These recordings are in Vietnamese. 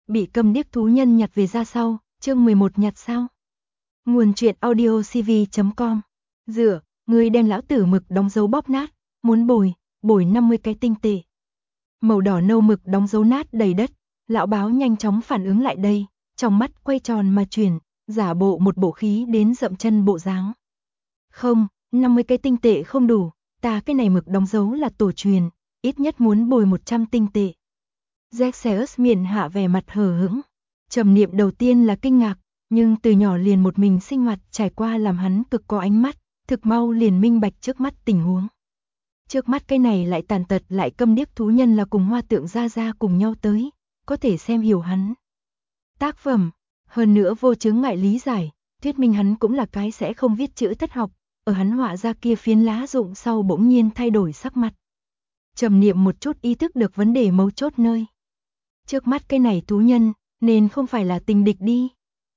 Bị câm điếc thú nhân nhặt về ra sau, chương 11 nhặt sao? Nguồn truyện audio cv.com. Dựa, ngươi đem lão tử mực đóng dấu bóp nát, muốn bồi 50 cái tinh tệ. Màu đỏ nâu mực đóng dấu nát đầy đất, lão báo nhanh chóng phản ứng lại đây, trong mắt quay tròn mà chuyển, giả bộ một bộ khí đến dậm chân bộ dáng. Không, 50 cái tinh tệ không đủ, ta cái này mực đóng dấu là tổ truyền, ít nhất muốn bồi 100 tinh tệ. Xerxes miệng hạ vẻ mặt hờ hững. Trầm niệm đầu tiên là kinh ngạc, nhưng từ nhỏ liền một mình sinh hoạt trải qua làm hắn cực có ánh mắt, thực mau liền minh bạch trước mắt tình huống. Trước mắt cái này lại tàn tật lại câm điếc thú nhân là cùng Hoa Tượng Gia Gia cùng nhau tới, có thể xem hiểu hắn. Tác phẩm, hơn nữa vô chướng ngại lý giải, thuyết minh hắn cũng là cái sẽ không viết chữ thất học, ở hắn họa ra kia phiến lá rụng sau bỗng nhiên thay đổi sắc mặt. Trầm niệm một chút ý thức được vấn đề mấu chốt nơi. Trước mắt cái này thú nhân, nên không phải là tình địch đi.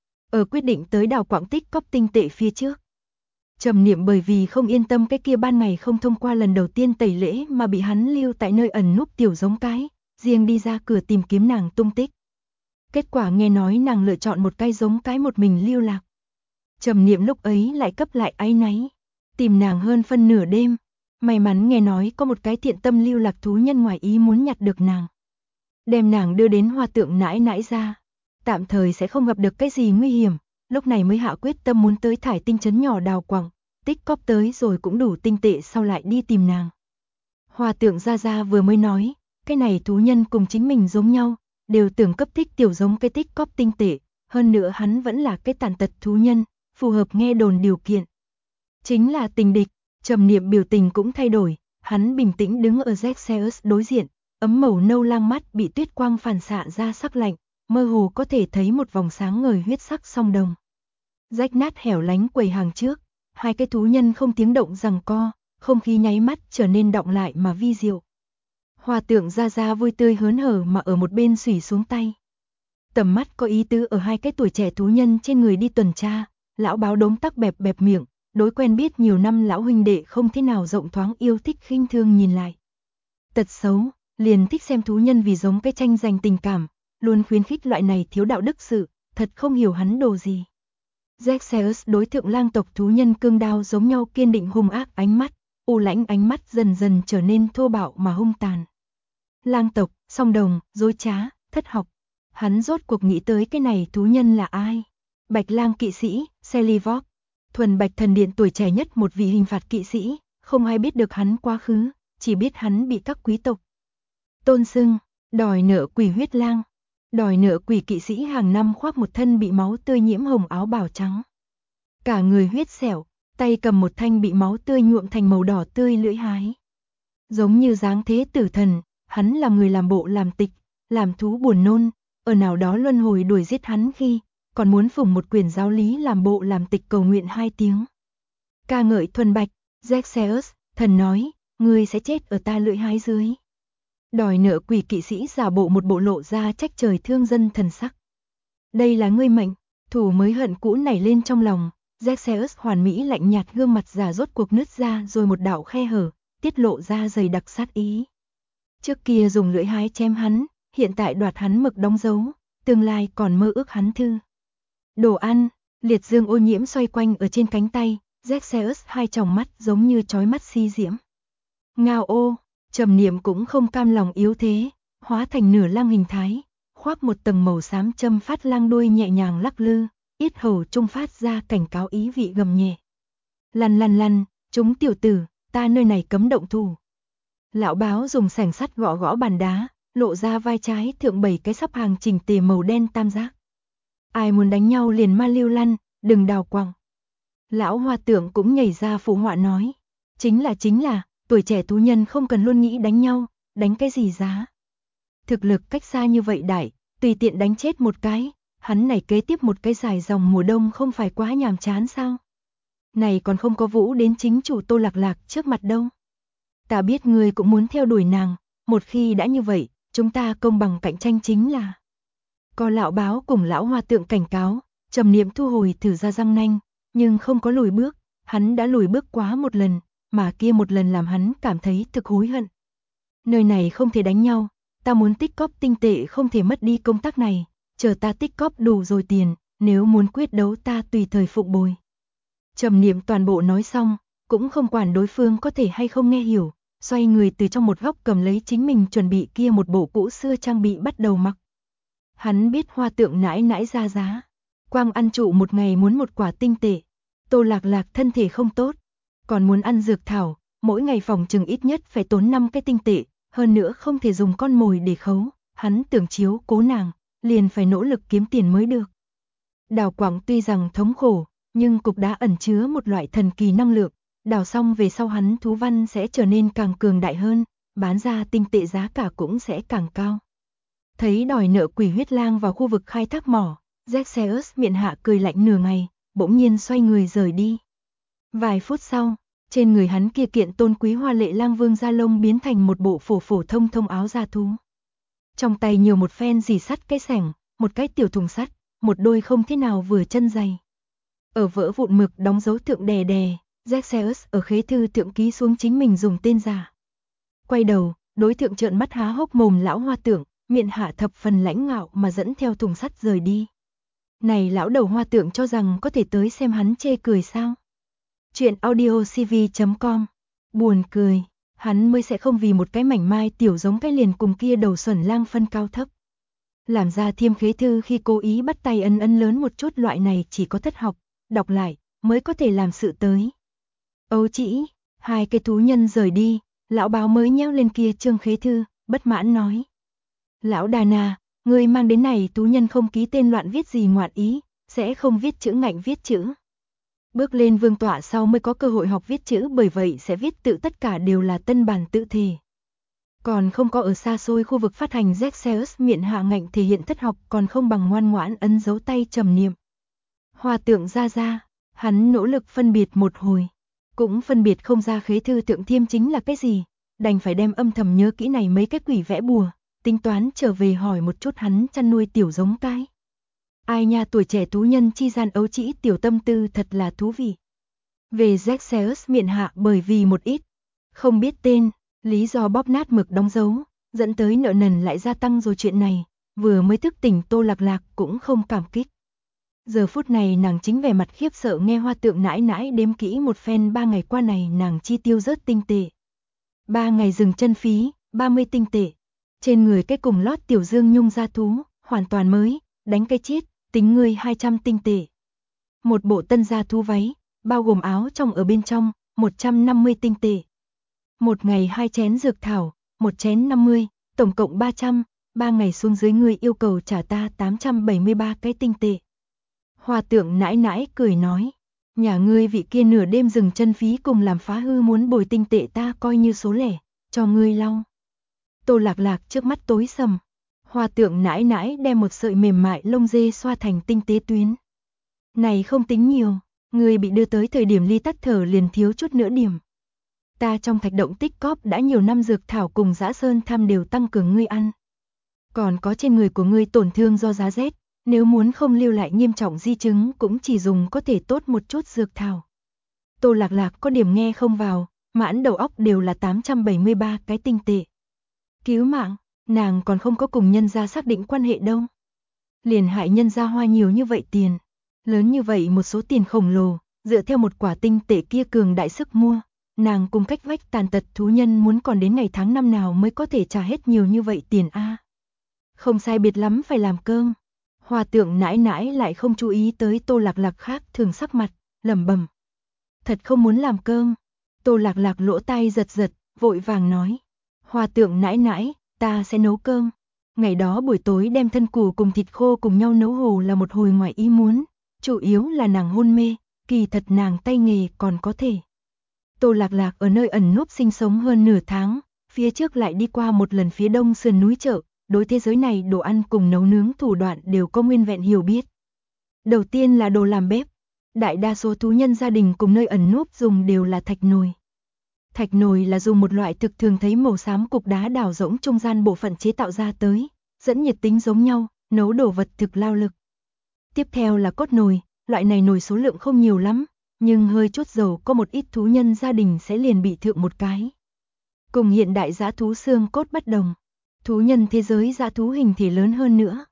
Ở quyết định tới đào quảng tích cóp tinh tệ phía trước. Trầm niệm bởi vì không yên tâm cái kia ban ngày không thông qua lần đầu tiên tẩy lễ mà bị hắn lưu tại nơi ẩn núp tiểu giống cái, riêng đi ra cửa tìm kiếm nàng tung tích. Kết quả nghe nói nàng lựa chọn một cái giống cái một mình lưu lạc. Trầm niệm lúc ấy lại cấp lại áy náy, tìm nàng hơn phân nửa đêm, may mắn nghe nói có một cái thiện tâm lưu lạc thú nhân ngoài ý muốn nhặt được nàng. Đem nàng đưa đến Hoa Tượng nãi nãi ra, tạm thời sẽ không gặp được cái gì nguy hiểm, lúc này mới hạ quyết tâm muốn tới thải tinh trấn nhỏ đào quặng, tích cóp tới rồi cũng đủ tinh tệ sau lại đi tìm nàng. Hoa Tượng Gia Gia vừa mới nói, cái này thú nhân cùng chính mình giống nhau, đều tưởng cấp thích tiểu giống cái tích cóp tinh tệ, hơn nữa hắn vẫn là cái tàn tật thú nhân, phù hợp nghe đồn điều kiện. Chính là tình địch, trầm niệm biểu tình cũng thay đổi, hắn bình tĩnh đứng ở Xerxes đối diện. Ấm màu nâu lang mắt bị tuyết quang phản xạ ra sắc lạnh, mơ hồ có thể thấy một vòng sáng ngời huyết sắc song đồng. Rách nát hẻo lánh quầy hàng trước, hai cái thú nhân không tiếng động giằng co, không khí nháy mắt trở nên đọng lại mà vi diệu. Hoa Tượng Gia Gia vui tươi hớn hở mà ở một bên xủy xuống tay. Tầm mắt có ý tứ ở hai cái tuổi trẻ thú nhân trên người đi tuần tra, lão báo đống tắc bẹp bẹp miệng, đối quen biết nhiều năm lão huynh đệ không thế nào rộng thoáng yêu thích khinh thương nhìn lại. Tật xấu, liền thích xem thú nhân vì giống cái tranh giành tình cảm, luôn khuyến khích loại này thiếu đạo đức sự, thật không hiểu hắn đồ gì. Xerxes đối thượng lang tộc thú nhân cương đao giống nhau kiên định hung ác ánh mắt, u lãnh ánh mắt dần dần trở nên thô bạo mà hung tàn. Lang tộc, song đồng, dối trá, thất học. Hắn rốt cuộc nghĩ tới cái này thú nhân là ai? Bạch lang kỵ sĩ, Selivok, thuần bạch thần điện tuổi trẻ nhất một vị hình phạt kỵ sĩ, không ai biết được hắn quá khứ, chỉ biết hắn bị các quý tộc tôn xưng, đòi nợ quỷ huyết lang. Đòi nợ quỷ kỵ sĩ hàng năm khoác một thân bị máu tươi nhiễm hồng áo bào trắng. Cả người huyết sẹo, tay cầm một thanh bị máu tươi nhuộm thành màu đỏ tươi lưỡi hái. Giống như dáng thế tử thần, hắn là người làm bộ làm tịch, làm thú buồn nôn, ở nào đó luân hồi đuổi giết hắn khi, còn muốn phủng một quyển giáo lý làm bộ làm tịch cầu nguyện 2 tiếng. Ca ngợi thuần bạch, Xerxes, thần nói, ngươi sẽ chết ở ta lưỡi hái dưới. Đòi nợ quỷ kỵ sĩ giả bộ một bộ lộ ra trách trời thương dân thần sắc. Đây là ngươi mệnh, thủ mới hận cũ nảy lên trong lòng, Xerxes hoàn mỹ lạnh nhạt gương mặt già rốt cuộc nứt ra rồi một đạo khe hở, tiết lộ ra dày đặc sát ý. Trước kia dùng lưỡi hái chém hắn, hiện tại đoạt hắn mực đóng dấu, tương lai còn mơ ước hắn thư. Đồ ăn, liệt dương ô nhiễm xoay quanh ở trên cánh tay, Xerxes hai tròng mắt giống như chói mắt si diễm. Ngao ô. Trầm niệm cũng không cam lòng yếu thế, hóa thành nửa lang hình thái, khoác một tầng màu xám châm phát lang đuôi nhẹ nhàng lắc lư, yết hầu trung phát ra cảnh cáo ý vị gầm nhẹ. Lăn lăn lăn, chúng tiểu tử, ta nơi này cấm động thủ. Lão báo dùng sẻng sắt gõ gõ bàn đá, lộ ra vai trái thượng 7 cái sắp hàng chỉnh tề màu đen tam giác. Ai muốn đánh nhau liền ma lưu lăn, đừng đào quặng. Lão Hoa Tượng cũng nhảy ra phụ họa nói, chính là, tuổi trẻ thú nhân không cần luôn nghĩ đánh nhau, đánh cái gì giá. Thực lực cách xa như vậy đại, tùy tiện đánh chết một cái, hắn này kế tiếp một cái dài dòng mùa đông không phải quá nhàm chán sao? Này còn không có vũ đến chính chủ Tô Lạc Lạc trước mặt đâu. Ta biết ngươi cũng muốn theo đuổi nàng, một khi đã như vậy, chúng ta công bằng cạnh tranh chính là. Có lão báo cùng lão Hoa Tượng cảnh cáo, trầm niệm thu hồi thử ra răng nanh, nhưng không có lùi bước, hắn đã lùi bước quá một lần. Mà kia một lần làm hắn cảm thấy thực hối hận. Nơi này không thể đánh nhau, ta muốn tích cóp tinh tệ không thể mất đi công tác này, chờ ta tích cóp đủ rồi tiền, nếu muốn quyết đấu ta tùy thời phục bồi. Trầm Niệm toàn bộ nói xong, cũng không quản đối phương có thể hay không nghe hiểu, xoay người từ trong một góc cầm lấy chính mình chuẩn bị kia một bộ cũ xưa trang bị bắt đầu mặc. Hắn biết Hoa Tượng nãi nãi ra giá, quang ăn trụ một ngày muốn một quả tinh tệ. Tô Lạc Lạc thân thể không tốt, còn muốn ăn dược thảo, mỗi ngày phòng chừng ít nhất phải tốn 5 cái tinh tệ, hơn nữa không thể dùng con mồi để khấu, hắn tưởng chiếu cố nàng, liền phải nỗ lực kiếm tiền mới được. Đào quặng tuy rằng thống khổ, nhưng cục đá ẩn chứa một loại thần kỳ năng lượng, đào xong về sau hắn thú văn sẽ trở nên càng cường đại hơn, bán ra tinh tệ giá cả cũng sẽ càng cao. Thấy đòi nợ Quỷ Huyết Lang vào khu vực khai thác mỏ, Zexeus miệng hạ cười lạnh nửa ngày, bỗng nhiên xoay người rời đi. Vài phút sau, trên người hắn kia kiện tôn quý hoa lệ lang vương da lông biến thành một bộ phổ phổ thông thông áo da thú. Trong tay nhiều một phen rỉ sắt cái sẻng, một cái tiểu thùng sắt, một đôi không thế nào vừa chân dày. Ở vỡ vụn mực đóng dấu thượng đè đè, Zexeus ở khế thư thượng ký xuống chính mình dùng tên giả. Quay đầu, đối thượng trợn mắt há hốc mồm lão Hoa Tượng, miệng hạ thập phần lãnh ngạo mà dẫn theo thùng sắt rời đi. Này lão đầu Hoa Tượng cho rằng có thể tới xem hắn chê cười sao? Chuyện audiocv.com. Buồn cười, hắn mới sẽ không vì một cái mảnh mai tiểu giống cái liền cùng kia đầu xuẩn lang phân cao thấp. Làm ra thiêm khế thư khi cố ý bắt tay ân ân lớn một chút loại này chỉ có thất học, đọc lại, mới có thể làm sự tới. Âu chỉ, hai cái thú nhân rời đi, lão báo mới nheo lên kia chương khế thư, bất mãn nói. Lão Đà Na, người mang đến này thú nhân không ký tên loạn viết gì ngoạn ý, sẽ không viết chữ ngạnh viết chữ. Bước lên vương tọa sau mới có cơ hội học viết chữ bởi vậy sẽ viết tự tất cả đều là tân bản tự thể. Còn không có ở xa xôi khu vực phát hành Zexeus miệng hạ ngạnh thể hiện thất học còn không bằng ngoan ngoãn ấn dấu tay trầm niệm. Hoa Tượng ra, hắn nỗ lực phân biệt một hồi, cũng phân biệt không ra khế thư thượng thiêm chính là cái gì, đành phải đem âm thầm nhớ kỹ này mấy cái quỷ vẽ bùa, tính toán trở về hỏi một chút hắn chăn nuôi tiểu giống cái. Ai nha, tuổi trẻ thú nhân chi gian ấu trĩ tiểu tâm tư thật là thú vị. Về Zexeus miệng hạ bởi vì một ít không biết tên, lý do bóp nát mực đóng dấu, dẫn tới nợ nần lại gia tăng rồi chuyện này, vừa mới thức tỉnh Tô Lạc Lạc cũng không cảm kích. Giờ phút này nàng chính vẻ mặt khiếp sợ nghe Hoa Tượng nãi nãi đếm kỹ một phen 3 ngày qua này nàng chi tiêu rớt tinh tệ. 3 ngày dừng chân phí, 30 tinh tệ. Trên người cái cùng lót tiểu dương nhung da thú, hoàn toàn mới, đánh cái chết, tính người 200 tinh tệ. Một bộ tân da thú váy, bao gồm áo trong ở bên trong, 150 tinh tệ. Một ngày 2 chén dược thảo, 1 chén 50, tổng cộng 300, 3 ngày xuống dưới người yêu cầu trả ta 873 cái tinh tệ. Hoa Tượng nãi nãi cười nói, nhà ngươi vị kia nửa đêm dừng chân phí cùng làm phá hư muốn bồi tinh tệ ta coi như số lẻ, cho ngươi lau. Tô Lạc Lạc trước mắt tối sầm, Hoa Tượng nãi nãi đem một sợi mềm mại lông dê xoa thành tinh tế tuyến. Này không tính nhiều, ngươi bị đưa tới thời điểm ly tắt thở liền thiếu chút nữa điểm. Ta trong thạch động tích cóp đã nhiều năm dược thảo cùng dã sơn tham đều tăng cường ngươi ăn. Còn có trên người của ngươi tổn thương do giá rét, nếu muốn không lưu lại nghiêm trọng di chứng cũng chỉ dùng có thể tốt một chút dược thảo. Tô Lạc Lạc có điểm nghe không vào, mãn đầu óc đều là 873 cái tinh tệ. Cứu mạng, nàng còn không có cùng nhân gia xác định quan hệ đâu. Liền hại nhân gia hoa nhiều như vậy tiền, lớn như vậy một số tiền khổng lồ, dựa theo một quả tinh tệ kia cường đại sức mua, nàng cùng cách vách tàn tật thú nhân muốn còn đến ngày tháng năm nào mới có thể trả hết nhiều như vậy tiền a. Không sai biệt lắm phải làm cơm. Hoa Tượng nãi nãi lại không chú ý tới Tô Lạc Lạc khác thường sắc mặt, lẩm bẩm. Thật không muốn làm cơm. Tô Lạc Lạc lỗ tai giật giật, vội vàng nói. Hoa Tượng nãi nãi, ta sẽ nấu cơm. Ngày đó buổi tối đem thân củ cùng thịt khô cùng nhau nấu hồ là một hồi ngoài ý muốn. Chủ yếu là nàng hôn mê, kỳ thật nàng tay nghề còn có thể. Tô Lạc Lạc ở nơi ẩn núp sinh sống hơn nửa tháng, phía trước lại đi qua một lần phía đông sườn núi chợ. Đối thế giới này đồ ăn cùng nấu nướng thủ đoạn đều có nguyên vẹn hiểu biết. Đầu tiên là đồ làm bếp. Đại đa số thú nhân gia đình cùng nơi ẩn núp dùng đều là thạch nồi. Thạch nồi là dùng một loại thực thường thấy màu xám cục đá đào rỗng trung gian bộ phận chế tạo ra tới, dẫn nhiệt tính giống nhau, nấu đồ vật thực lao lực. Tiếp theo là cốt nồi, loại này nồi số lượng không nhiều lắm, nhưng hơi chút dầu có một ít thú nhân gia đình sẽ liền bị thượng một cái. Cùng hiện đại dã thú xương cốt bất đồng. Thú nhân thế giới dã thú hình thể lớn hơn nữa.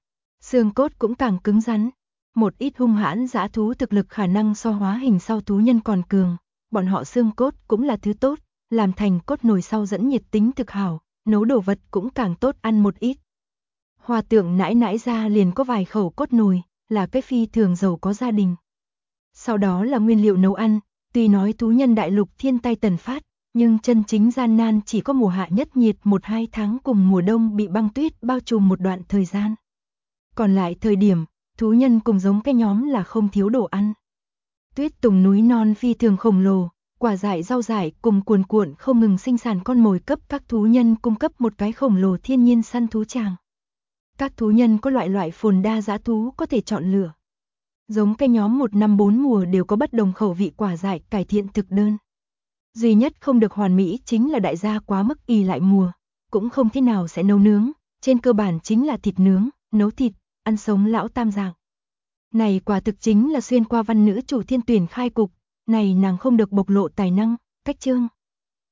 xương cốt cũng càng cứng rắn. Một ít hung hãn dã thú thực lực khả năng so hóa hình sau thú nhân còn cường, bọn họ xương cốt cũng là thứ tốt, làm thành cốt nồi sau dẫn nhiệt tính thực hảo, nấu đồ vật cũng càng tốt ăn một ít. Hòa Tượng nãi nãi ra liền có vài khẩu cốt nồi, là cái phi thường giàu có gia đình. Sau đó là nguyên liệu nấu ăn, tuy nói thú nhân đại lục thiên tai tần phát, nhưng chân chính gian nan chỉ có mùa hạ nhất nhiệt 1-2 tháng cùng mùa đông bị băng tuyết bao trùm một đoạn thời gian. Còn lại thời điểm, thú nhân cùng giống cái nhóm là không thiếu đồ ăn. Tuyết tùng núi non phi thường khổng lồ, quả dại rau dại cùng cuồn cuộn không ngừng sinh sản con mồi cấp các thú nhân cung cấp một cái khổng lồ thiên nhiên săn thú tràng. Các thú nhân có loại phồn đa dã thú có thể chọn lựa. Giống cái nhóm 1 năm 4 mùa đều có bất đồng khẩu vị quả dại cải thiện thực đơn. Duy nhất không được hoàn mỹ chính là đại gia quá mức ỷ lại mùa, cũng không thế nào sẽ nấu nướng, trên cơ bản chính là thịt nướng, nấu thịt, ăn sống lão tam dạng. Này quả thực chính là xuyên qua văn nữ chủ thiên tuyển khai cục, này nàng không được bộc lộ tài năng, cách chương.